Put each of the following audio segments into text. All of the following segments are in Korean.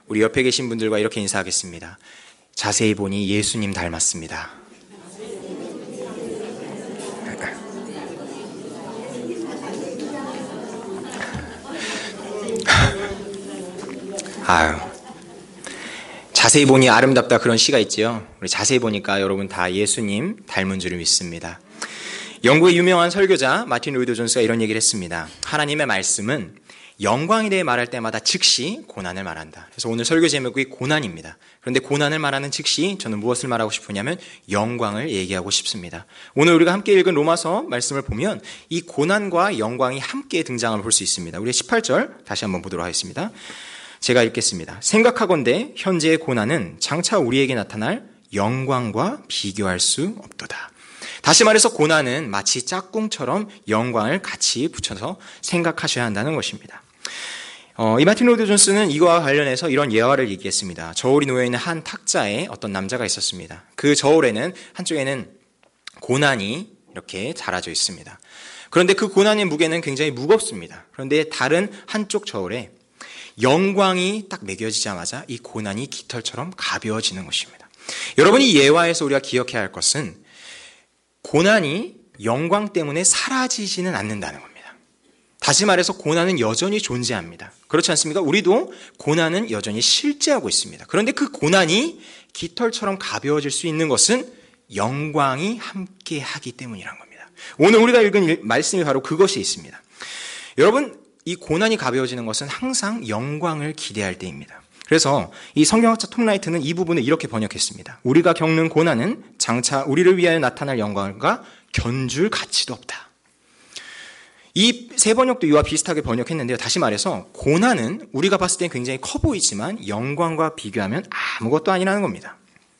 우리 옆에 계신 분들과 이렇게 인사하겠습니다. 자세히 보니 예수님 닮았습니다. 아유, 자세히 보니 아름답다 그런 시가 있지요. 우리 자세히 보니까 여러분 다 예수님 닮은 줄을 믿습니다. 영국의 유명한 설교자 마틴 로이드 존스가 이런 얘기를 했습니다. 하나님의 말씀은 영광에 대해 말할 때마다 즉시 고난을 말한다. 그래서 오늘 설교 제목이 고난입니다. 그런데 고난을 말하는 즉시 저는 무엇을 말하고 싶으냐면 영광을 얘기하고 싶습니다. 오늘 우리가 함께 읽은 로마서 말씀을 보면 이 고난과 영광이 함께 등장을 볼 수 있습니다. 우리 18절 다시 한번 보도록 하겠습니다. 제가 읽겠습니다. 생각하건대 현재의 고난은 장차 우리에게 나타날 영광과 비교할 수 없도다. 다시 말해서 고난은 마치 짝꿍처럼 영광을 같이 붙여서 생각하셔야 한다는 것입니다. 이 마틴 로이드 존스는 이거와 관련해서 이런 예화를 얘기했습니다. 저울이 놓여있는 한 탁자에 어떤 남자가 있었습니다. 그 저울에는 한쪽에는 고난이 이렇게 달아져 있습니다. 그런데 그 고난의 무게는 굉장히 무겁습니다. 그런데 다른 한쪽 저울에 영광이 딱 매겨지자마자 이 고난이 깃털처럼 가벼워지는 것입니다. 여러분, 이 예화에서 우리가 기억해야 할 것은 고난이 영광 때문에 사라지지는 않는다는 겁니다. 다시 말해서 고난은 여전히 존재합니다. 그렇지 않습니까? 우리도 고난은 여전히 실제하고 있습니다. 그런데 그 고난이 깃털처럼 가벼워질 수 있는 것은 영광이 함께하기 때문이란 겁니다. 오늘 우리가 읽은 말씀이 바로 그것이 있습니다. 여러분, 이 고난이 가벼워지는 것은 항상 영광을 기대할 때입니다. 그래서 이 성경학자 톰 라이트는 이 부분을 이렇게 번역했습니다. 우리가 겪는 고난은 장차 우리를 위하여 나타날 영광과 견줄 가치도 없다. 이 세 번역도 이와 비슷하게 번역했는데요. 다시 말해서 고난은 우리가 봤을 때 굉장히 커 보이지만 영광과 비교하면 아무것도 아니라는 겁니다.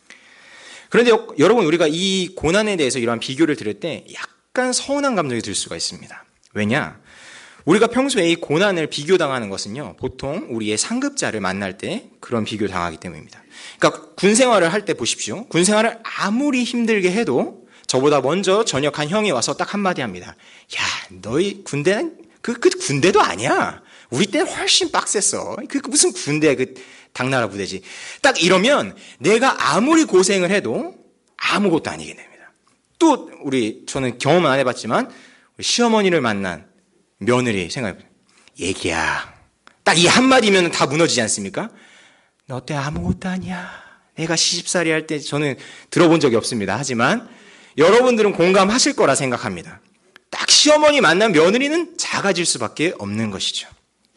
그런데 여러분, 우리가 이 고난에 대해서 이러한 비교를 들을 때 약간 서운한 감정이 들 수가 있습니다. 왜냐? 우리가 평소에 이 고난을 비교당하는 것은요, 보통 우리의 상급자를 만날 때 그런 비교 당하기 때문입니다. 그러니까 군 생활을 할 때 보십시오. 군 생활을 아무리 힘들게 해도 저보다 먼저 전역한 형이 와서 딱 한마디 합니다. 야, 너희 군대는 그 군대도 아니야. 우리 때는 훨씬 빡셌어. 그 무슨 군대, 그 당나라 부대지. 딱 이러면 내가 아무리 고생을 해도 아무것도 아니게 됩니다. 또 저는 경험은 안 해봤지만 우리 시어머니를 만난 며느리 생각해보세요. 얘기야. 딱 이 한마디면 다 무너지지 않습니까? 너 때 아무것도 아니야. 내가 시집살이 할 때 저는 들어본 적이 없습니다. 하지만 여러분들은 공감하실 거라 생각합니다. 딱 시어머니 만난 며느리는 작아질 수밖에 없는 것이죠.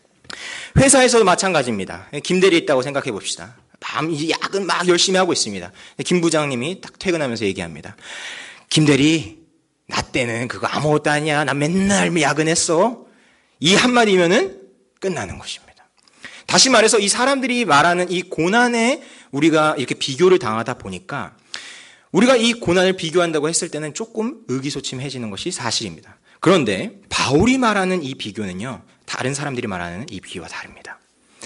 회사에서도 마찬가지입니다. 김대리 있다고 생각해 봅시다. 야근 막 열심히 하고 있습니다. 김 부장님이 딱 퇴근하면서 얘기합니다. 김대리, 나 때는 그거 아무것도 아니야. 나 맨날 야근했어. 이 한마디면은 끝나는 것입니다. 다시 말해서 이 사람들이 말하는 이 고난에 우리가 이렇게 비교를 당하다 보니까 우리가 이 고난을 비교한다고 했을 때는 조금 의기소침해지는 것이 사실입니다. 그런데 바울이 말하는 이 비교는요, 다른 사람들이 말하는 이 비교와 다릅니다.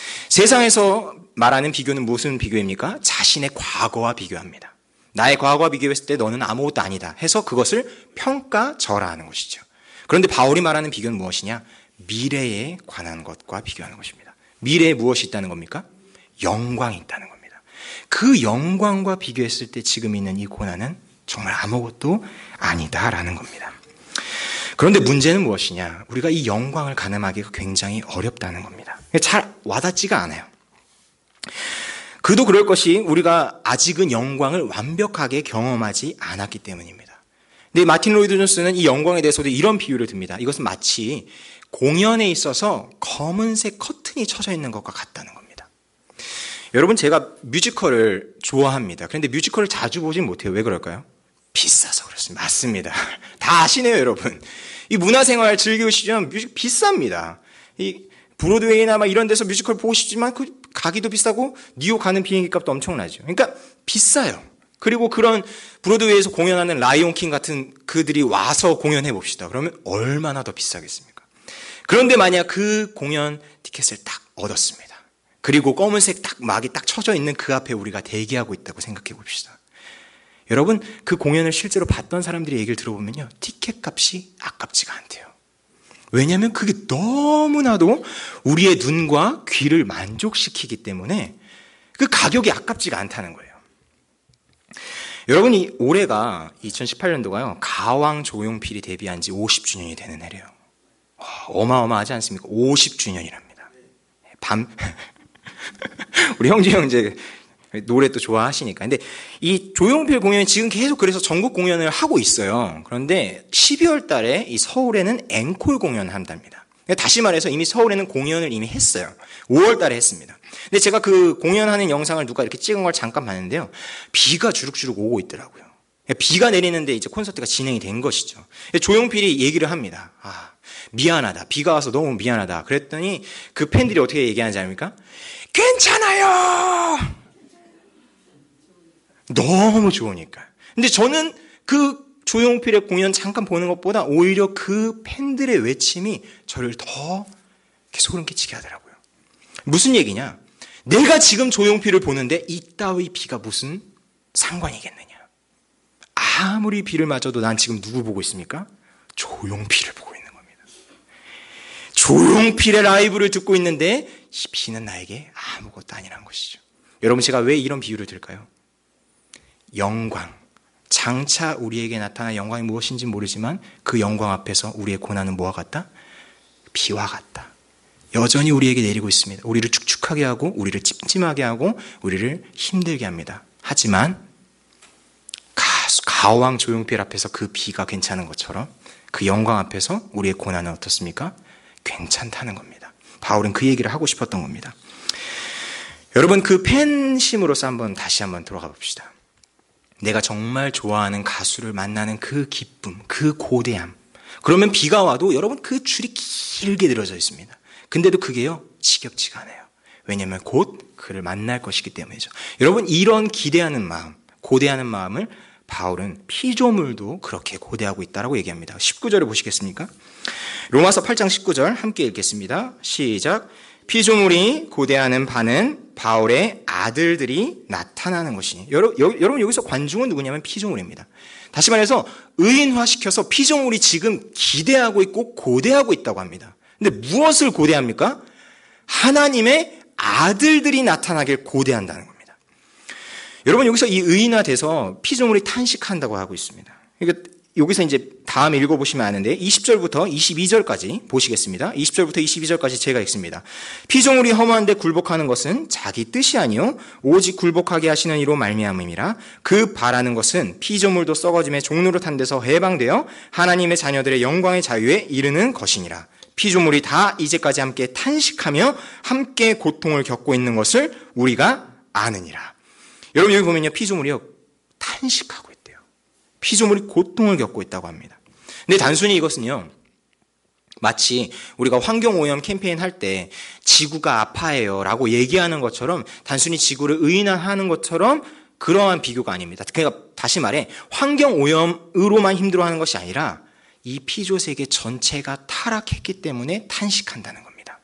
세상에서 말하는 비교는 무슨 비교입니까? 자신의 과거와 비교합니다. 나의 과거와 비교했을 때 너는 아무것도 아니다 해서 그것을 평가절하하는 것이죠. 그런데 바울이 말하는 비교는 무엇이냐? 미래에 관한 것과 비교하는 것입니다. 미래에 무엇이 있다는 겁니까? 영광이 있다는 겁니다. 그 영광과 비교했을 때 지금 있는 이 고난은 정말 아무것도 아니다라는 겁니다. 그런데 문제는 무엇이냐? 우리가 이 영광을 가늠하기가 굉장히 어렵다는 겁니다. 잘 와닿지가 않아요. 그도 그럴 것이 우리가 아직은 영광을 완벽하게 경험하지 않았기 때문입니다. 근데 마틴 로이드 존스는 이 영광에 대해서도 이런 비유를 듭니다. 이것은 마치 공연에 있어서 검은색 커튼이 쳐져 있는 것과 같다는 겁니다. 여러분, 제가 뮤지컬을 좋아합니다. 그런데 뮤지컬을 자주 보진 못해요. 왜 그럴까요? 비싸서 그렇습니다. 맞습니다. 다 아시네요, 여러분. 이 문화생활 즐기시면 뮤직 비쌉니다. 이 브로드웨이나 막 이런 데서 뮤지컬 보고 싶지만 그 가기도 비싸고 뉴욕 가는 비행기 값도 엄청나죠. 그러니까 비싸요. 그리고 그런 브로드웨이에서 공연하는 라이온킹 같은 그들이 와서 공연해 봅시다. 그러면 얼마나 더 비싸겠습니까? 그런데 만약 그 공연 티켓을 딱 얻었습니다. 그리고 검은색 딱 막이 딱 쳐져 있는 그 앞에 우리가 대기하고 있다고 생각해 봅시다. 여러분, 그 공연을 실제로 봤던 사람들의 얘기를 들어보면요, 티켓 값이 아깝지가 않대요. 왜냐하면 그게 너무나도 우리의 눈과 귀를 만족시키기 때문에 그 가격이 아깝지가 않다는 거예요. 여러분이 올해가 2018년도가요. 가왕 조용필이 데뷔한 지 50주년이 되는 해래요. 어마어마하지 않습니까? 50주년이랍니다. 우리 형제 노래 또 좋아하시니까. 근데 이 조용필 공연이 지금 계속 그래서 전국 공연을 하고 있어요. 그런데 12월 달에 이 서울에는 앵콜 공연을 한답니다. 다시 말해서 이미 서울에는 공연을 이미 했어요. 5월 달에 했습니다. 근데 제가 그 공연하는 영상을 누가 이렇게 찍은 걸 잠깐 봤는데요. 비가 주룩주룩 오고 있더라고요. 비가 내리는데 이제 콘서트가 진행이 된 것이죠. 조용필이 얘기를 합니다. 미안하다. 비가 와서 너무 미안하다. 그랬더니 그 팬들이 어떻게 얘기하는지 압니까? 괜찮아요! 너무 좋으니까. 근데 저는 그 조용필의 공연 잠깐 보는 것보다 오히려 그 팬들의 외침이 저를 더 소름 끼치게 하더라고요. 무슨 얘기냐? 내가 지금 조용필을 보는데 이따위 비가 무슨 상관이겠느냐? 아무리 비를 맞아도 난 지금 누구 보고 있습니까? 조용필을 보고 있는 겁니다. 조용필의 라이브를 듣고 있는데 이 비는 나에게 아무것도 아니라는 것이죠. 여러분, 제가 왜 이런 비유를 들까요? 영광, 장차 우리에게 나타난 영광이 무엇인지 모르지만 그 영광 앞에서 우리의 고난은 뭐와 같다? 비와 같다. 여전히 우리에게 내리고 있습니다. 우리를 축축하게 하고 우리를 찜찜하게 하고 우리를 힘들게 합니다. 하지만 가왕 조용필 앞에서 그 비가 괜찮은 것처럼 그 영광 앞에서 우리의 고난은 어떻습니까? 괜찮다는 겁니다. 바울은 그 얘기를 하고 싶었던 겁니다. 여러분, 그 팬심으로서 다시 한번 들어가 봅시다. 내가 정말 좋아하는 가수를 만나는 그 기쁨, 그 고대함. 그러면 비가 와도 여러분 그 줄이 길게 늘어져 있습니다. 근데도 그게요, 지겹지가 않아요. 왜냐하면 곧 그를 만날 것이기 때문이죠. 여러분, 이런 기대하는 마음, 고대하는 마음을 바울은 피조물도 그렇게 고대하고 있다라고 얘기합니다. 19절을 보시겠습니까? 로마서 8장 19절 함께 읽겠습니다. 시작. 피조물이 고대하는 바는 바울의 아들들이 나타나는 것이니. 여러분, 여기서 관중은 누구냐면 피조물입니다. 다시 말해서 의인화시켜서 피조물이 지금 기대하고 있고 고대하고 있다고 합니다. 근데 무엇을 고대합니까? 하나님의 아들들이 나타나길 고대한다는 겁니다. 여러분, 여기서 이 의인화돼서 피조물이 탄식한다고 하고 있습니다. 그러니까 여기서 이제 다음에 읽어보시면 아는데 20절부터 22절까지 보시겠습니다. 20절부터 22절까지 제가 읽습니다. 피조물이 허무한데 굴복하는 것은 자기 뜻이 아니요 오직 굴복하게 하시는 이로 말미암음이라. 그 바라는 것은 피조물도 썩어짐의 종로로 탄 데서 해방되어 하나님의 자녀들의 영광의 자유에 이르는 것이니라. 피조물이 다 이제까지 함께 탄식하며 함께 고통을 겪고 있는 것을 우리가 아느니라. 여러분, 여기 보면요, 피조물이요 탄식하고 있대요. 피조물이 고통을 겪고 있다고 합니다. 근데 단순히 이것은요, 마치 우리가 환경오염 캠페인 할 때 지구가 아파해요 라고 얘기하는 것처럼 단순히 지구를 의인화하는 것처럼 그러한 비교가 아닙니다. 그러니까 다시 말해 환경오염으로만 힘들어하는 것이 아니라 이 피조세계 전체가 타락했기 때문에 탄식한다는 겁니다.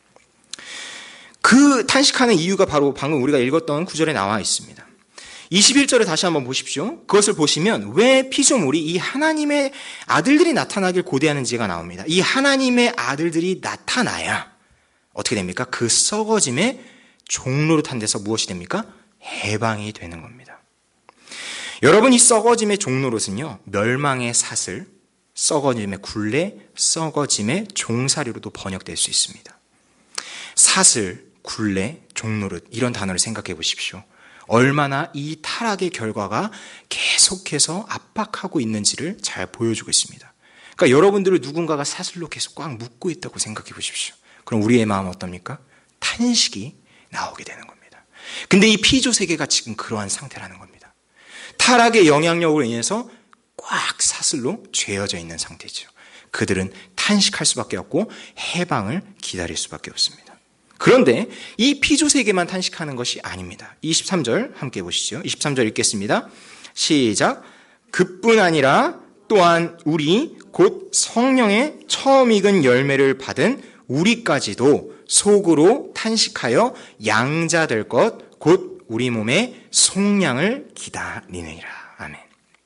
그 탄식하는 이유가 바로 방금 우리가 읽었던 구절에 나와 있습니다. 21절에 다시 한번 보십시오. 그것을 보시면 왜 피조물이 이 하나님의 아들들이 나타나길 고대하는지가 나옵니다. 이 하나님의 아들들이 나타나야 어떻게 됩니까? 그 썩어짐의 종로로 탄 데서 무엇이 됩니까? 해방이 되는 겁니다. 여러분, 이 썩어짐의 종로로는요, 멸망의 사슬, 썩어짐의 굴레, 썩어짐의 종살이로도 번역될 수 있습니다. 사슬, 굴레, 종노릇, 이런 단어를 생각해 보십시오. 얼마나 이 타락의 결과가 계속해서 압박하고 있는지를 잘 보여주고 있습니다. 그러니까 여러분들을 누군가가 사슬로 계속 꽉 묶고 있다고 생각해 보십시오. 그럼 우리의 마음은 어떻습니까? 탄식이 나오게 되는 겁니다. 근데 이 피조 세계가 지금 그러한 상태라는 겁니다. 타락의 영향력으로 인해서 꽉 사슬로 죄어져 있는 상태죠. 그들은 탄식할 수밖에 없고 해방을 기다릴 수밖에 없습니다. 그런데 이 피조 세계만 탄식하는 것이 아닙니다. 23절 함께 보시죠. 23절 읽겠습니다. 시작. 그뿐 아니라 또한 우리 곧 성령의 처음 익은 열매를 받은 우리까지도 속으로 탄식하여 양자될 것 곧 우리 몸의 속량을 기다리느니라. 아멘.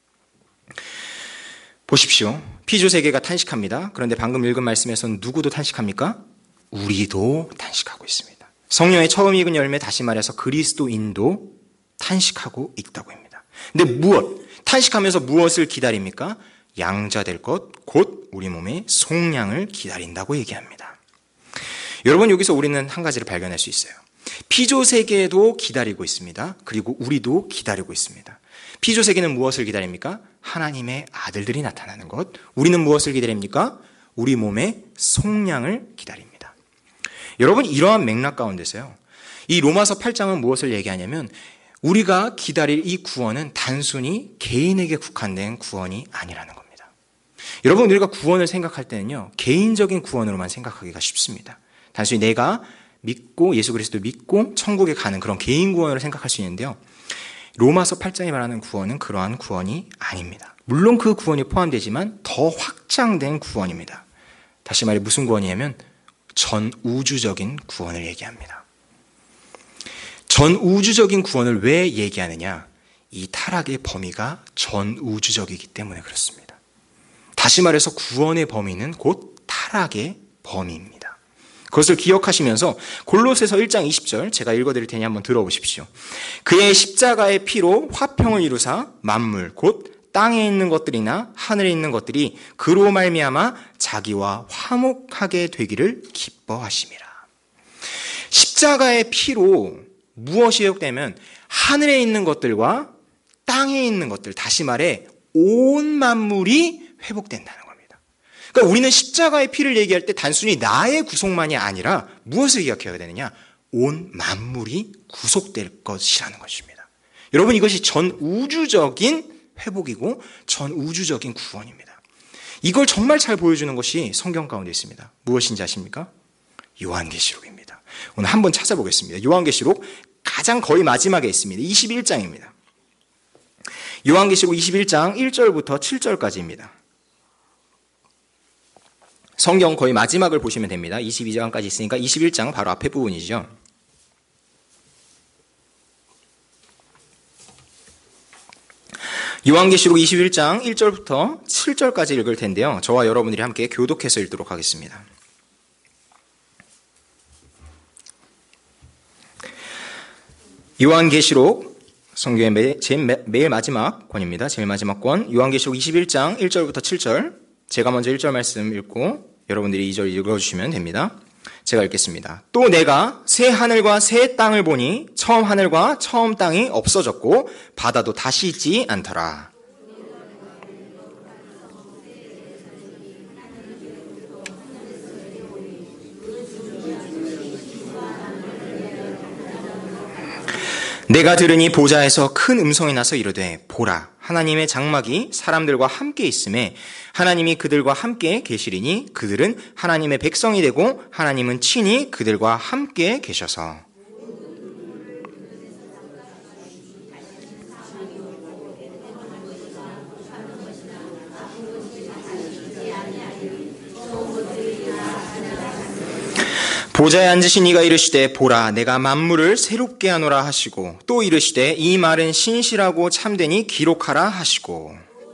보십시오. 피조 세계가 탄식합니다. 그런데 방금 읽은 말씀에서는 누구도 탄식합니까? 우리도 탄식하고 있습니다. 성령의 처음 익은 열매, 다시 말해서 그리스도인도 탄식하고 있다고 합니다. 근데 탄식하면서 무엇을 기다립니까? 양자될 것, 곧 우리 몸의 속량을 기다린다고 얘기합니다. 여러분, 여기서 우리는 한 가지를 발견할 수 있어요. 피조 세계도 기다리고 있습니다. 그리고 우리도 기다리고 있습니다. 피조 세계는 무엇을 기다립니까? 하나님의 아들들이 나타나는 것. 우리는 무엇을 기다립니까? 우리 몸의 속량을 기다립니다. 여러분, 이러한 맥락 가운데서요, 이 로마서 8장은 무엇을 얘기하냐면 우리가 기다릴 이 구원은 단순히 개인에게 국한된 구원이 아니라는 겁니다. 여러분, 우리가 구원을 생각할 때는요, 개인적인 구원으로만 생각하기가 쉽습니다. 단순히 내가 믿고 예수 그리스도 믿고 천국에 가는 그런 개인 구원으로 생각할 수 있는데요, 로마서 8장이 말하는 구원은 그러한 구원이 아닙니다. 물론 그 구원이 포함되지만 더 확장된 구원입니다. 다시 말해 무슨 구원이냐면 전 우주적인 구원을 얘기합니다. 전 우주적인 구원을 왜 얘기하느냐? 이 타락의 범위가 전 우주적이기 때문에 그렇습니다. 다시 말해서 구원의 범위는 곧 타락의 범위입니다. 그것을 기억하시면서 골로새서 1장 20절 제가 읽어드릴 테니 한번 들어보십시오. 그의 십자가의 피로 화평을 이루사 만물 곧 땅에 있는 것들이나 하늘에 있는 것들이 그로 말미암아 자기와 화목하게 되기를 기뻐하심이라. 십자가의 피로 무엇이 회복되면 하늘에 있는 것들과 땅에 있는 것들, 다시 말해 온 만물이 회복된다는 겁니다. 그러니까 우리는 십자가의 피를 얘기할 때 단순히 나의 구속만이 아니라 무엇을 기억해야 되느냐? 온 만물이 구속될 것이라는 것입니다. 여러분, 이것이 전 우주적인 회복이고 전 우주적인 구원입니다. 이걸 정말 잘 보여주는 것이 성경 가운데 있습니다. 무엇인지 아십니까? 요한계시록입니다. 오늘 한번 찾아보겠습니다. 요한계시록 가장 거의 마지막에 있습니다. 21장입니다. 요한계시록 21장 1절부터 7절까지입니다. 성경 거의 마지막을 보시면 됩니다. 22장까지 있으니까 21장 바로 앞에 부분이죠. 요한계시록 21장 1절부터 7절까지 읽을 텐데요. 저와 여러분들이 함께 교독해서 읽도록 하겠습니다. 요한계시록 성경의 매일 마지막 권입니다. 제일 마지막 권. 요한계시록 21장 1절부터 7절. 제가 먼저 1절 말씀 읽고 여러분들이 2절 읽어주시면 됩니다. 제가 읽겠습니다. 또 내가 새 하늘과 새 땅을 보니 처음 하늘과 처음 땅이 없어졌고 바다도 다시 있지 않더라. 내가 들으니 보좌에서 큰 음성이 나서 이르되 보라, 하나님의 장막이 사람들과 함께 있음에 하나님이 그들과 함께 계시리니 그들은 하나님의 백성이 되고 하나님은 친히 그들과 함께 계셔서. 보좌에 앉으신 이가 이르시되 보라, 내가 만물을 새롭게 하노라 하시고 또 이르시되 이 말은 신실하고 참되니 기록하라 하시고.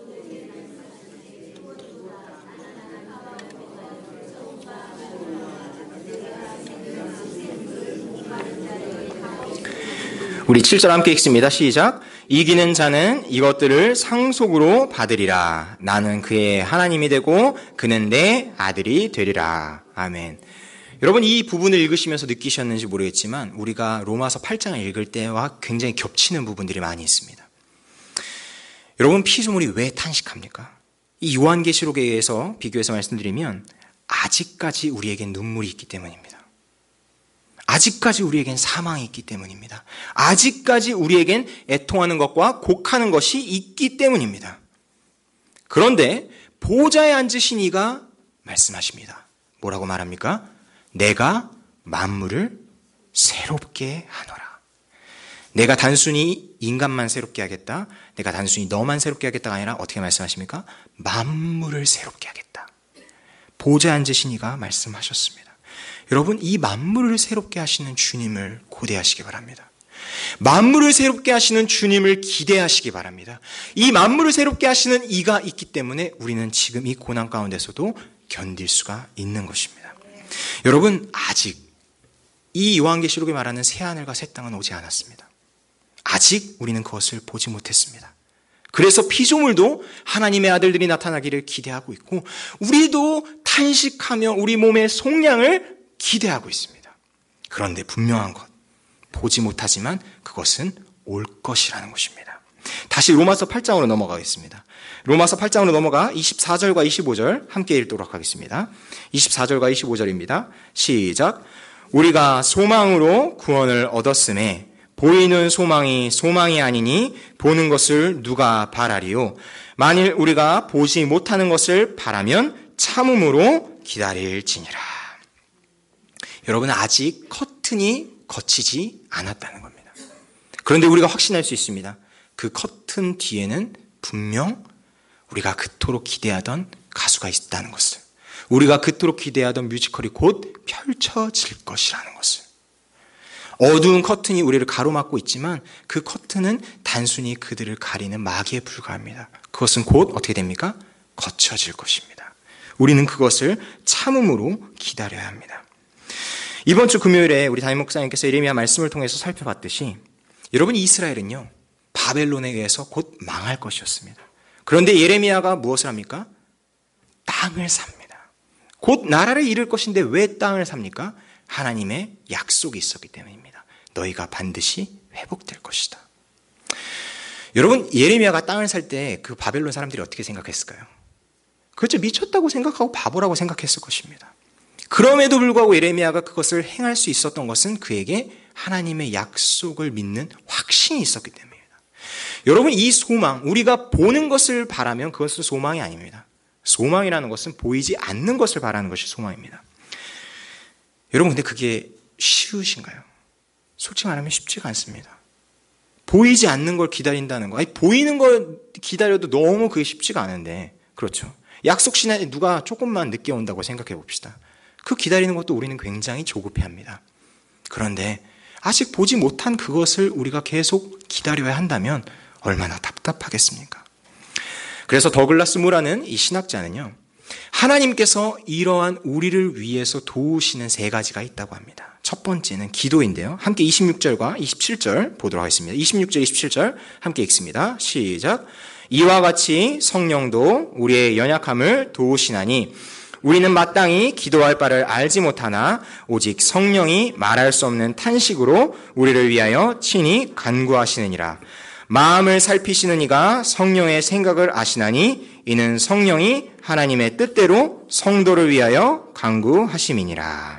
우리 7절 함께 읽습니다. 시작. 이기는 자는 이것들을 상속으로 받으리라. 나는 그의 하나님이 되고 그는 내 아들이 되리라. 아멘. 여러분, 이 부분을 읽으시면서 느끼셨는지 모르겠지만 우리가 로마서 8장을 읽을 때와 굉장히 겹치는 부분들이 많이 있습니다. 여러분, 피조물이 왜 탄식합니까? 이 요한계시록에 의해서 비교해서 말씀드리면 아직까지 우리에겐 눈물이 있기 때문입니다. 아직까지 우리에겐 사망이 있기 때문입니다. 아직까지 우리에겐 애통하는 것과 곡하는 것이 있기 때문입니다. 그런데 보좌에 앉으신 이가 말씀하십니다. 뭐라고 말합니까? 내가 만물을 새롭게 하노라. 내가 단순히 인간만 새롭게 하겠다. 내가 단순히 너만 새롭게 하겠다가 아니라 어떻게 말씀하십니까? 만물을 새롭게 하겠다. 보좌에 앉으신 이가 말씀하셨습니다. 여러분, 이 만물을 새롭게 하시는 주님을 고대하시기 바랍니다. 만물을 새롭게 하시는 주님을 기대하시기 바랍니다. 이 만물을 새롭게 하시는 이가 있기 때문에 우리는 지금 이 고난 가운데서도 견딜 수가 있는 것입니다. 여러분, 아직 이 요한계시록이 말하는 새하늘과 새 땅은 오지 않았습니다. 아직 우리는 그것을 보지 못했습니다. 그래서 피조물도 하나님의 아들들이 나타나기를 기대하고 있고 우리도 탄식하며 우리 몸의 속량을 기대하고 있습니다. 그런데 분명한 것, 보지 못하지만 그것은 올 것이라는 것입니다. 다시 로마서 8장으로 넘어가겠습니다. 로마서 8장으로 넘어가 24절과 25절 함께 읽도록 하겠습니다. 24절과 25절입니다. 시작. 우리가 소망으로 구원을 얻었음에 보이는 소망이 소망이 아니니 보는 것을 누가 바라리요. 만일 우리가 보지 못하는 것을 바라면 참음으로 기다릴지니라. 여러분, 아직 커튼이 걷히지 않았다는 겁니다. 그런데 우리가 확신할 수 있습니다. 그 커튼 뒤에는 분명 우리가 그토록 기대하던 가수가 있다는 것을, 우리가 그토록 기대하던 뮤지컬이 곧 펼쳐질 것이라는 것을. 어두운 커튼이 우리를 가로막고 있지만 그 커튼은 단순히 그들을 가리는 막이에 불과합니다. 그것은 곧 어떻게 됩니까? 걷혀질 것입니다. 우리는 그것을 참음으로 기다려야 합니다. 이번 주 금요일에 우리 담임 목사님께서 예레미야 말씀을 통해서 살펴봤듯이 여러분, 이스라엘은요 바벨론에 의해서 곧 망할 것이었습니다. 그런데 예레미야가 무엇을 합니까? 땅을 삽니다. 곧 나라를 이룰 것인데 왜 땅을 삽니까? 하나님의 약속이 있었기 때문입니다. 너희가 반드시 회복될 것이다. 여러분, 예레미야가 땅을 살 때 그 바벨론 사람들이 어떻게 생각했을까요? 그렇죠. 미쳤다고 생각하고 바보라고 생각했을 것입니다. 그럼에도 불구하고 예레미야가 그것을 행할 수 있었던 것은 그에게 하나님의 약속을 믿는 확신이 있었기 때문입니다. 여러분, 이 소망, 우리가 보는 것을 바라면 그것은 소망이 아닙니다. 소망이라는 것은 보이지 않는 것을 바라는 것이 소망입니다. 여러분, 근데 그게 쉬우신가요? 솔직히 말하면 쉽지가 않습니다. 보이지 않는 걸 기다린다는 거, 아니 보이는 걸 기다려도 너무 그게 쉽지가 않은데, 그렇죠. 약속 시간에 누가 조금만 늦게 온다고 생각해 봅시다. 그 기다리는 것도 우리는 굉장히 조급해합니다. 그런데 아직 보지 못한 그것을 우리가 계속 기다려야 한다면 얼마나 답답하겠습니까? 그래서 더글라스 무라는 이 신학자는요, 하나님께서 이러한 우리를 위해서 도우시는 세 가지가 있다고 합니다. 첫 번째는 기도인데요. 함께 26절과 27절 보도록 하겠습니다. 26절, 27절 함께 읽습니다. 시작. 이와 같이 성령도 우리의 연약함을 도우시나니 우리는 마땅히 기도할 바를 알지 못하나 오직 성령이 말할 수 없는 탄식으로 우리를 위하여 친히 간구하시느니라. 마음을 살피시는 이가 성령의 생각을 아시나니 이는 성령이 하나님의 뜻대로 성도를 위하여 간구하심이니라.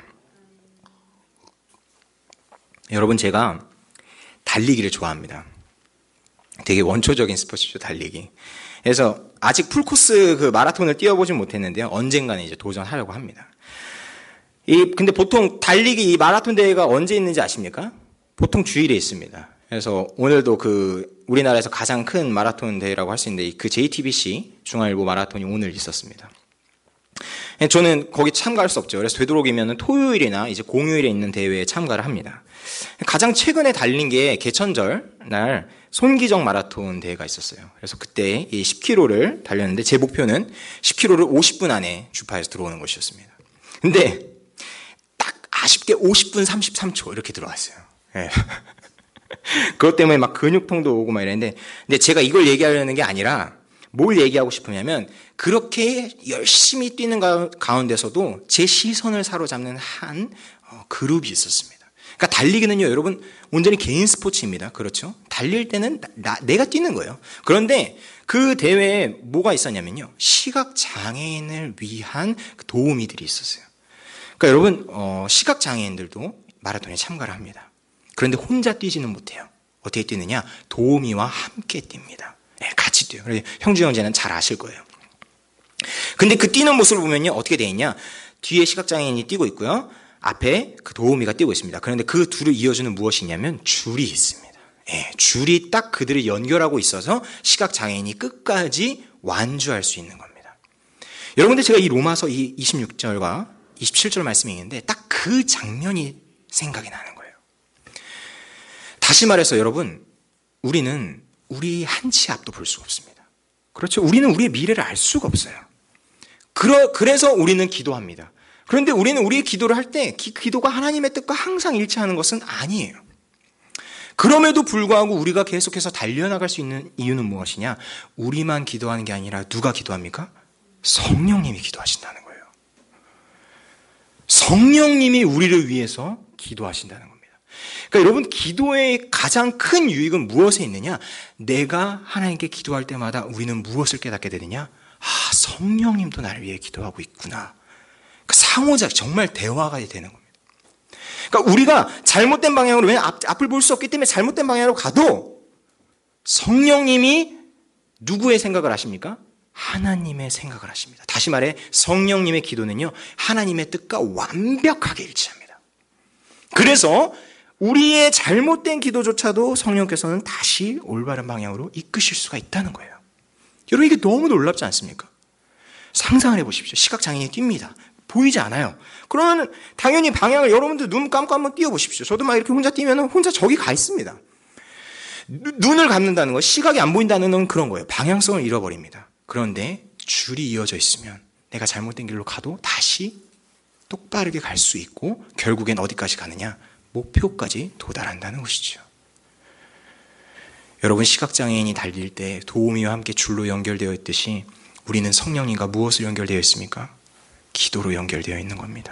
여러분, 제가 달리기를 좋아합니다. 되게 원초적인 스포츠죠, 달리기. 그래서 아직 풀코스 그 마라톤을 뛰어보진 못했는데요. 언젠가는 이제 도전하려고 합니다. 근데 보통 달리기 이 마라톤 대회가 언제 있는지 아십니까? 보통 주일에 있습니다. 그래서 오늘도 우리나라에서 가장 큰 마라톤 대회라고 할 수 있는데 그 JTBC 중앙일보 마라톤이 오늘 있었습니다. 저는 거기 참가할 수 없죠. 그래서 되도록이면 토요일이나 이제 공휴일에 있는 대회에 참가를 합니다. 가장 최근에 달린 게 개천절 날 손기정 마라톤 대회가 있었어요. 그래서 그때 이 10km를 달렸는데 제 목표는 10km를 50분 안에 주파에서 들어오는 것이었습니다. 근데 딱 아쉽게 50분 33초 이렇게 들어왔어요. 네. 그것 때문에 막 근육통도 오고 막 이랬는데, 근데 제가 이걸 얘기하려는 게 아니라 뭘 얘기하고 싶으냐면 그렇게 열심히 뛰는 가운데서도 제 시선을 사로잡는 한 그룹이 있었습니다. 그러니까 달리기는요, 여러분, 온전히 개인 스포츠입니다. 그렇죠? 달릴 때는 내가 뛰는 거예요. 그런데 그 대회에 뭐가 있었냐면요, 시각장애인을 위한 도우미들이 있었어요. 그러니까 여러분, 시각장애인들도 마라톤에 참가를 합니다. 그런데 혼자 뛰지는 못해요. 어떻게 뛰느냐? 도우미와 함께 뜁니다. 네, 같이 뛰어요. 형주 형제는 잘 아실 거예요. 근데 그 뛰는 모습을 보면요, 어떻게 돼 있냐? 뒤에 시각장애인이 뛰고 있고요, 앞에 그 도우미가 뛰고 있습니다. 그런데 그 둘을 이어주는 무엇이냐면 줄이 있습니다. 네, 줄이 딱 그들을 연결하고 있어서 시각장애인이 끝까지 완주할 수 있는 겁니다. 여러분들, 제가 이 로마서 이 26절과 27절 말씀이 있는데 딱 그 장면이 생각이 나는 거예요. 다시 말해서 여러분, 우리는 우리 한 치 앞도 볼 수가 없습니다. 그렇죠? 우리는 우리의 미래를 알 수가 없어요. 그래서 우리는 기도합니다. 그런데 우리는 우리의 기도를 할 때 기도가 하나님의 뜻과 항상 일치하는 것은 아니에요. 그럼에도 불구하고 우리가 계속해서 달려나갈 수 있는 이유는 무엇이냐? 우리만 기도하는 게 아니라 누가 기도합니까? 성령님이 기도하신다는 거예요. 성령님이 우리를 위해서 기도하신다는 겁니다. 그러니까 여러분, 기도의 가장 큰 유익은 무엇에 있느냐? 내가 하나님께 기도할 때마다 우리는 무엇을 깨닫게 되느냐? 성령님도 나를 위해 기도하고 있구나. 상호작 정말 대화가 되는 겁니다. 그러니까 우리가 잘못된 방향으로, 왜냐하면 앞을 볼 수 없기 때문에 잘못된 방향으로 가도 성령님이 누구의 생각을 하십니까? 하나님의 생각을 하십니다. 다시 말해 성령님의 기도는요, 하나님의 뜻과 완벽하게 일치합니다. 그래서 우리의 잘못된 기도조차도 성령께서는 다시 올바른 방향으로 이끄실 수가 있다는 거예요. 여러분, 이게 너무 놀랍지 않습니까? 상상을 해보십시오. 시각장애인이 뜁니다. 보이지 않아요. 그러면 당연히 방향을, 여러분들 눈 감고 한번 뛰어보십시오. 저도 막 이렇게 혼자 뛰면 혼자 저기 가 있습니다. 눈을 감는다는 거, 시각이 안 보인다는 건 그런 거예요. 방향성을 잃어버립니다. 그런데 줄이 이어져 있으면 내가 잘못된 길로 가도 다시 똑바르게 갈 수 있고 결국엔 어디까지 가느냐? 목표까지 도달한다는 것이죠. 여러분, 시각장애인이 달릴 때 도우미와 함께 줄로 연결되어 있듯이 우리는 성령님과 무엇을 연결되어 있습니까? 기도로 연결되어 있는 겁니다.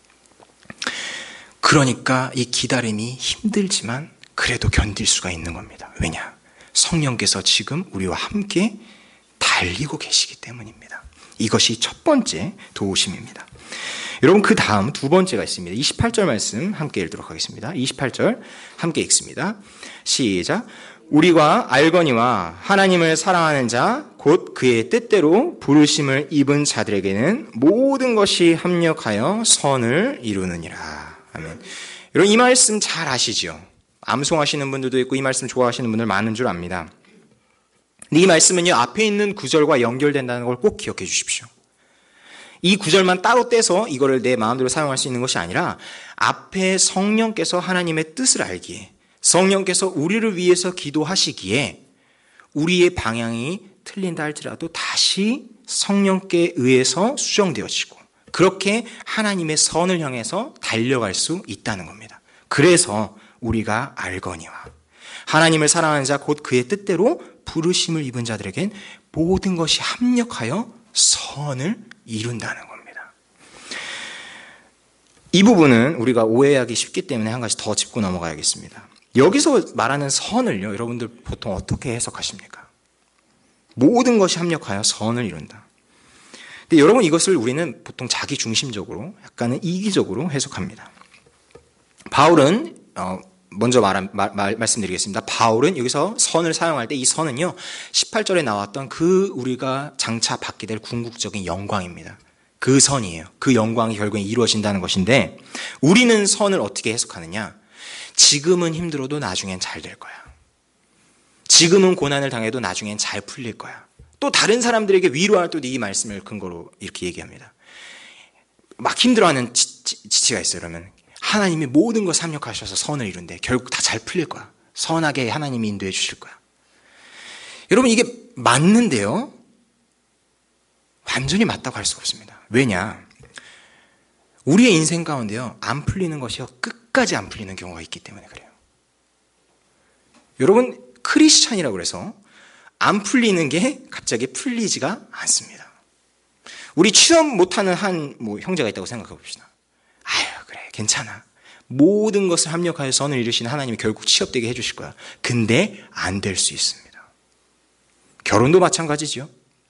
그러니까 이 기다림이 힘들지만 그래도 견딜 수가 있는 겁니다. 왜냐? 성령께서 지금 우리와 함께 달리고 계시기 때문입니다. 이것이 첫 번째 도우심입니다. 여러분, 그 다음 두 번째가 있습니다. 28절 말씀 함께 읽도록 하겠습니다. 28절 함께 읽습니다. 시작. 우리가 알거니와 하나님을 사랑하는 자 곧 그의 뜻대로 부르심을 입은 자들에게는 모든 것이 합력하여 선을 이루느니라. 아멘. 여러분, 이 말씀 잘 아시죠? 암송하시는 분들도 있고 이 말씀 좋아하시는 분들 많은 줄 압니다. 근데 이 말씀은요, 앞에 있는 구절과 연결된다는 걸 꼭 기억해 주십시오. 이 구절만 따로 떼서 이거를 내 마음대로 사용할 수 있는 것이 아니라 앞에 성령께서 하나님의 뜻을 알기에, 성령께서 우리를 위해서 기도하시기에 우리의 방향이 틀린다 할지라도 다시 성령께 의해서 수정되어지고 그렇게 하나님의 선을 향해서 달려갈 수 있다는 겁니다. 그래서 우리가 알거니와 하나님을 사랑하는 자 곧 그의 뜻대로 부르심을 입은 자들에겐 모든 것이 합력하여 선을 이룬다는 겁니다. 이 부분은 우리가 오해하기 쉽기 때문에 한 가지 더 짚고 넘어가야겠습니다. 여기서 말하는 선을요, 여러분들 보통 어떻게 해석하십니까? 모든 것이 합력하여 선을 이룬다. 근데 여러분, 이것을 우리는 보통 자기 중심적으로, 약간은 이기적으로 해석합니다. 바울은 먼저 말씀드리겠습니다. 바울은 여기서 선을 사용할 때 이 선은요, 18절에 나왔던 그 우리가 장차 받게 될 궁극적인 영광입니다. 그 선이에요. 그 영광이 결국에 이루어진다는 것인데, 우리는 선을 어떻게 해석하느냐? 지금은 힘들어도 나중엔 잘 될 거야. 지금은 고난을 당해도 나중엔 잘 풀릴 거야. 또 다른 사람들에게 위로할 때도 이 말씀을 근거로 이렇게 얘기합니다. 막 힘들어하는 지치가 있어요. 그러면 하나님이 모든 것을 합력하셔서 선을 이룬대. 결국 다 잘 풀릴 거야. 선하게 하나님이 인도해 주실 거야. 여러분, 이게 맞는데요, 완전히 맞다고 할 수가 없습니다. 왜냐? 우리의 인생 가운데요, 안 풀리는 것이요, 끝까지 안 풀리는 경우가 있기 때문에 그래요. 여러분, 크리스찬이라고 해서 안 풀리는 게 갑자기 풀리지가 않습니다. 우리 취업 못하는 한 형제가 있다고 생각해 봅시다. 아유, 그래, 괜찮아. 모든 것을 합력하여 선을 이루신 하나님이 결국 취업되게 해주실 거야. 근데 안 될 수 있습니다. 결혼도 마찬가지죠.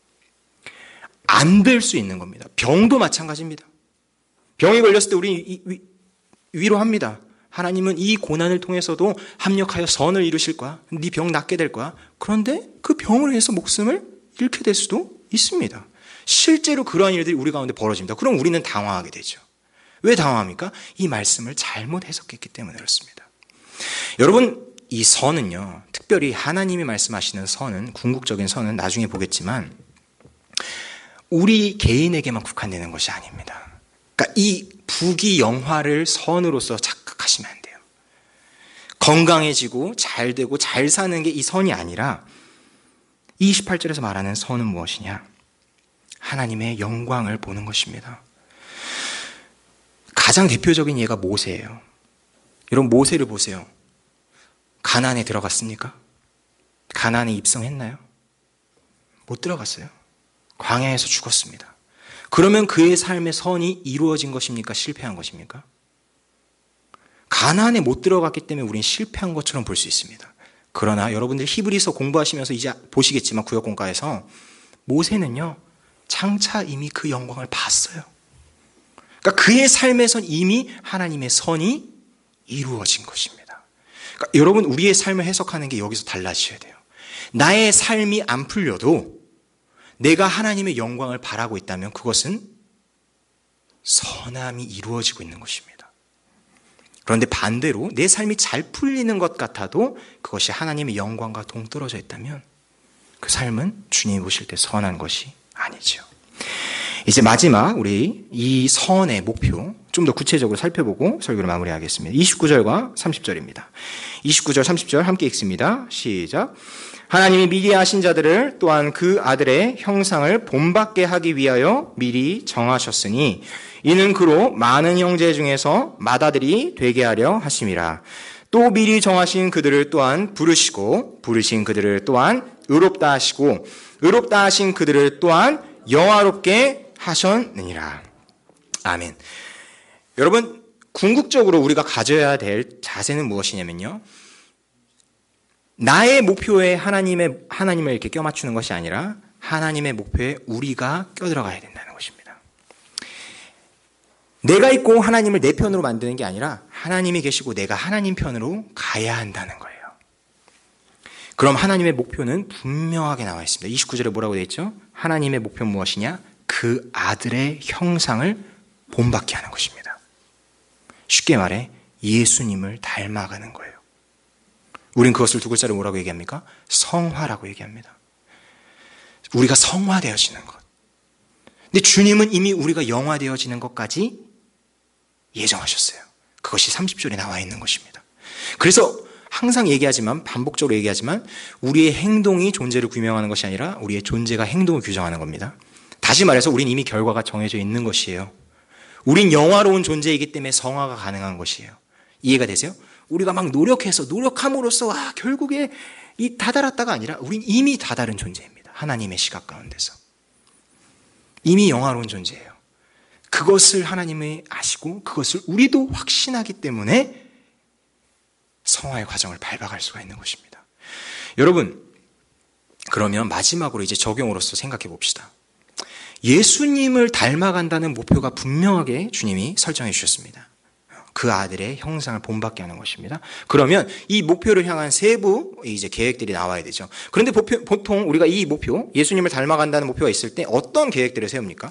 안 될 수 있는 겁니다. 병도 마찬가지입니다. 병이 걸렸을 때 우리 위로합니다. 하나님은 이 고난을 통해서도 합력하여 선을 이루실 거야. 네 병 낫게 될 거야. 그런데 그 병을 해서 목숨을 잃게 될 수도 있습니다. 실제로 그러한 일들이 우리 가운데 벌어집니다. 그럼 우리는 당황하게 되죠. 왜 당황합니까? 이 말씀을 잘못 해석했기 때문에 그렇습니다. 여러분, 이 선은요, 특별히 하나님이 말씀하시는 선은, 궁극적인 선은 나중에 보겠지만 우리 개인에게만 국한되는 것이 아닙니다. 그러니까 이 부귀영화를 선으로서 착각하시면 안 돼요. 건강해지고 잘 되고 잘 사는 게 이 선이 아니라 28절에서 말하는 선은 무엇이냐? 하나님의 영광을 보는 것입니다. 가장 대표적인 예가 모세예요. 여러분 모세를 보세요. 가나안에 들어갔습니까? 가나안에 입성했나요? 못 들어갔어요. 광야에서 죽었습니다. 그러면 그의 삶의 선이 이루어진 것입니까? 실패한 것입니까? 가나안에 못 들어갔기 때문에 우리는 실패한 것처럼 볼 수 있습니다. 그러나 여러분들 히브리서 공부하시면서 이제 보시겠지만 구역공과에서 모세는요 장차 이미 그 영광을 봤어요. 그러니까 그의 삶에선 이미 하나님의 선이 이루어진 것입니다. 그러니까 여러분 우리의 삶을 해석하는 게 여기서 달라지셔야 돼요. 나의 삶이 안 풀려도 내가 하나님의 영광을 바라고 있다면 그것은 선함이 이루어지고 있는 것입니다. 그런데 반대로 내 삶이 잘 풀리는 것 같아도 그것이 하나님의 영광과 동떨어져 있다면 그 삶은 주님이 보실 때 선한 것이 아니죠. 이제 마지막 우리 이 선의 목표 좀 더 구체적으로 살펴보고 설교를 마무리하겠습니다. 29절과 30절입니다. 29절 30절 함께 읽습니다. 시작. 하나님이 미리 아신 자들을 또한 그 아들의 형상을 본받게 하기 위하여 미리 정하셨으니 이는 그로 많은 형제 중에서 맏아들이 되게 하려 하심이라. 또 미리 정하신 그들을 또한 부르시고 부르신 그들을 또한 의롭다 하시고 의롭다 하신 그들을 또한 영화롭게 하셨느니라. 아멘. 여러분 궁극적으로 우리가 가져야 될 자세는 무엇이냐면요. 나의 목표에 하나님을 이렇게 껴맞추는 것이 아니라 하나님의 목표에 우리가 껴들어가야 된다는 것입니다. 내가 있고 하나님을 내 편으로 만드는 게 아니라 하나님이 계시고 내가 하나님 편으로 가야 한다는 거예요. 그럼 하나님의 목표는 분명하게 나와 있습니다. 29절에 뭐라고 되어 있죠? 하나님의 목표는 무엇이냐? 그 아들의 형상을 본받게 하는 것입니다. 쉽게 말해 예수님을 닮아가는 거예요. 우린 그것을 두 글자로 뭐라고 얘기합니까? 성화라고 얘기합니다. 우리가 성화되어지는 것. 근데 주님은 이미 우리가 영화되어지는 것까지 예정하셨어요. 그것이 30절에 나와 있는 것입니다. 그래서 항상 얘기하지만 반복적으로 얘기하지만 우리의 행동이 존재를 규명하는 것이 아니라 우리의 존재가 행동을 규정하는 겁니다. 다시 말해서 우린 이미 결과가 정해져 있는 것이에요. 우린 영화로운 존재이기 때문에 성화가 가능한 것이에요. 이해가 되세요? 우리가 막 노력함으로써 결국에 이 다다랐다가 아니라 우린 이미 다다른 존재입니다. 하나님의 시각 가운데서. 이미 영화로운 존재예요. 그것을 하나님이 아시고 그것을 우리도 확신하기 때문에 성화의 과정을 밟아갈 수가 있는 것입니다. 여러분, 그러면 마지막으로 이제 적용으로서 생각해 봅시다. 예수님을 닮아간다는 목표가 분명하게 주님이 설정해 주셨습니다. 그 아들의 형상을 본받게 하는 것입니다. 그러면 이 목표를 향한 세부 이제 계획들이 나와야 되죠. 그런데 보통 우리가 이 목표, 예수님을 닮아간다는 목표가 있을 때 어떤 계획들을 세웁니까?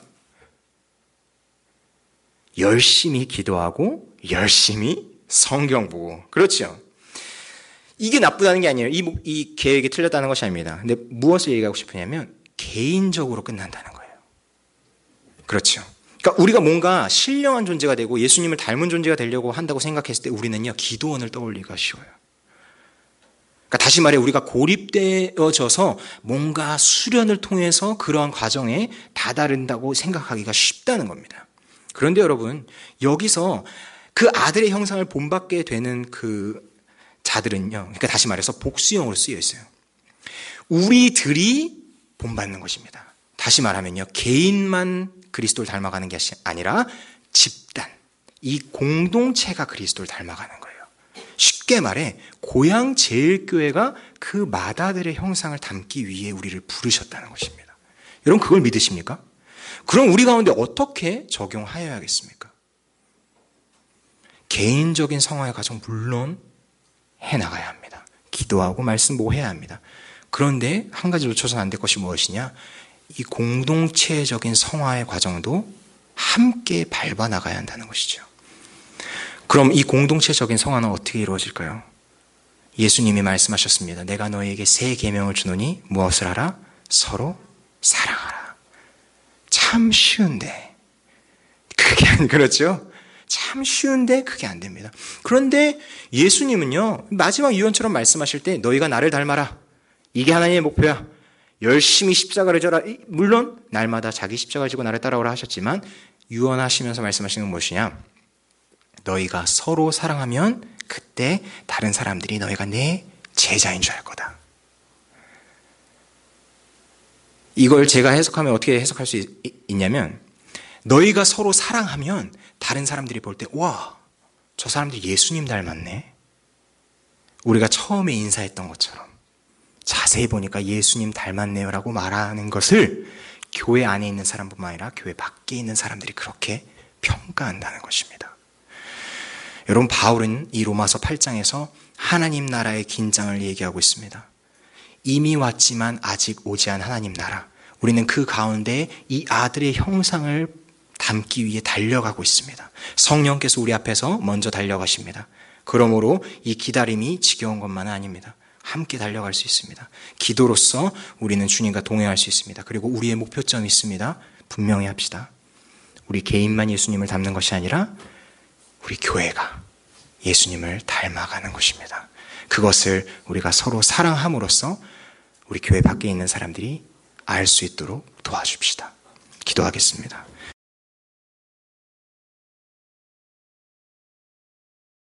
열심히 기도하고 열심히 성경 보고. 그렇죠. 이게 나쁘다는 게 아니에요. 이 계획이 틀렸다는 것이 아닙니다. 근데 무엇을 얘기하고 싶으냐면 개인적으로 끝난다는 거예요. 그렇죠. 그러니까 우리가 뭔가 신령한 존재가 되고 예수님을 닮은 존재가 되려고 한다고 생각했을 때 우리는요 기도원을 떠올리기가 쉬워요. 그러니까 다시 말해 우리가 고립되어져서 뭔가 수련을 통해서 그러한 과정에 다다른다고 생각하기가 쉽다는 겁니다. 그런데 여러분 여기서 그 아들의 형상을 본받게 되는 그 자들은요, 그러니까 다시 말해서 복수형으로 쓰여 있어요. 우리들이 본받는 것입니다. 다시 말하면요, 개인만 그리스도를 닮아가는 게 아니라 집단, 이 공동체가 그리스도를 닮아가는 거예요. 쉽게 말해 고향 제일교회가 그 맏아들의 형상을 담기 위해 우리를 부르셨다는 것입니다. 여러분 그걸 믿으십니까? 그럼 우리 가운데 어떻게 적용하여야겠습니까? 개인적인 성화의 과정 물론 해나가야 합니다. 기도하고 말씀 보고 해야 합니다. 그런데 한 가지 놓쳐서는 안 될 것이 무엇이냐? 이 공동체적인 성화의 과정도 함께 밟아나가야 한다는 것이죠. 그럼 이 공동체적인 성화는 어떻게 이루어질까요? 예수님이 말씀하셨습니다. 내가 너희에게 새 계명을 주노니 무엇을 하라? 서로 사랑하라. 참 쉬운데 그게 안 그렇죠? 참 쉬운데 그게 안 됩니다. 그런데 예수님은요 마지막 유언처럼 말씀하실 때 너희가 나를 닮아라. 이게 하나님의 목표야. 열심히 십자가를 져라. 물론 날마다 자기 십자가를 지고 나를 따라오라 하셨지만 유언하시면서 말씀하시는 건 무엇이냐? 너희가 서로 사랑하면 그때 다른 사람들이 너희가 내 제자인 줄 알 거다. 이걸 제가 해석하면 어떻게 해석할 수 있냐면, 너희가 서로 사랑하면 다른 사람들이 볼 때, 와, 저 사람들이 예수님 닮았네. 우리가 처음에 인사했던 것처럼 자세히 보니까 예수님 닮았네요 라고 말하는 것을 교회 안에 있는 사람뿐만 아니라 교회 밖에 있는 사람들이 그렇게 평가한다는 것입니다. 여러분, 바울은 이 로마서 8장에서 하나님 나라의 긴장을 얘기하고 있습니다. 이미 왔지만 아직 오지 않은 하나님 나라, 우리는 그 가운데 이 아들의 형상을 담기 위해 달려가고 있습니다. 성령께서 우리 앞에서 먼저 달려가십니다. 그러므로 이 기다림이 지겨운 것만은 아닙니다. 함께 달려갈 수 있습니다. 기도로서 우리는 주님과 동행할 수 있습니다. 그리고 우리의 목표점이 있습니다. 분명히 합시다. 우리 개인만 예수님을 닮는 것이 아니라 우리 교회가 예수님을 닮아가는 것입니다. 그것을 우리가 서로 사랑함으로써 우리 교회 밖에 있는 사람들이 알 수 있도록 도와줍시다. 기도하겠습니다.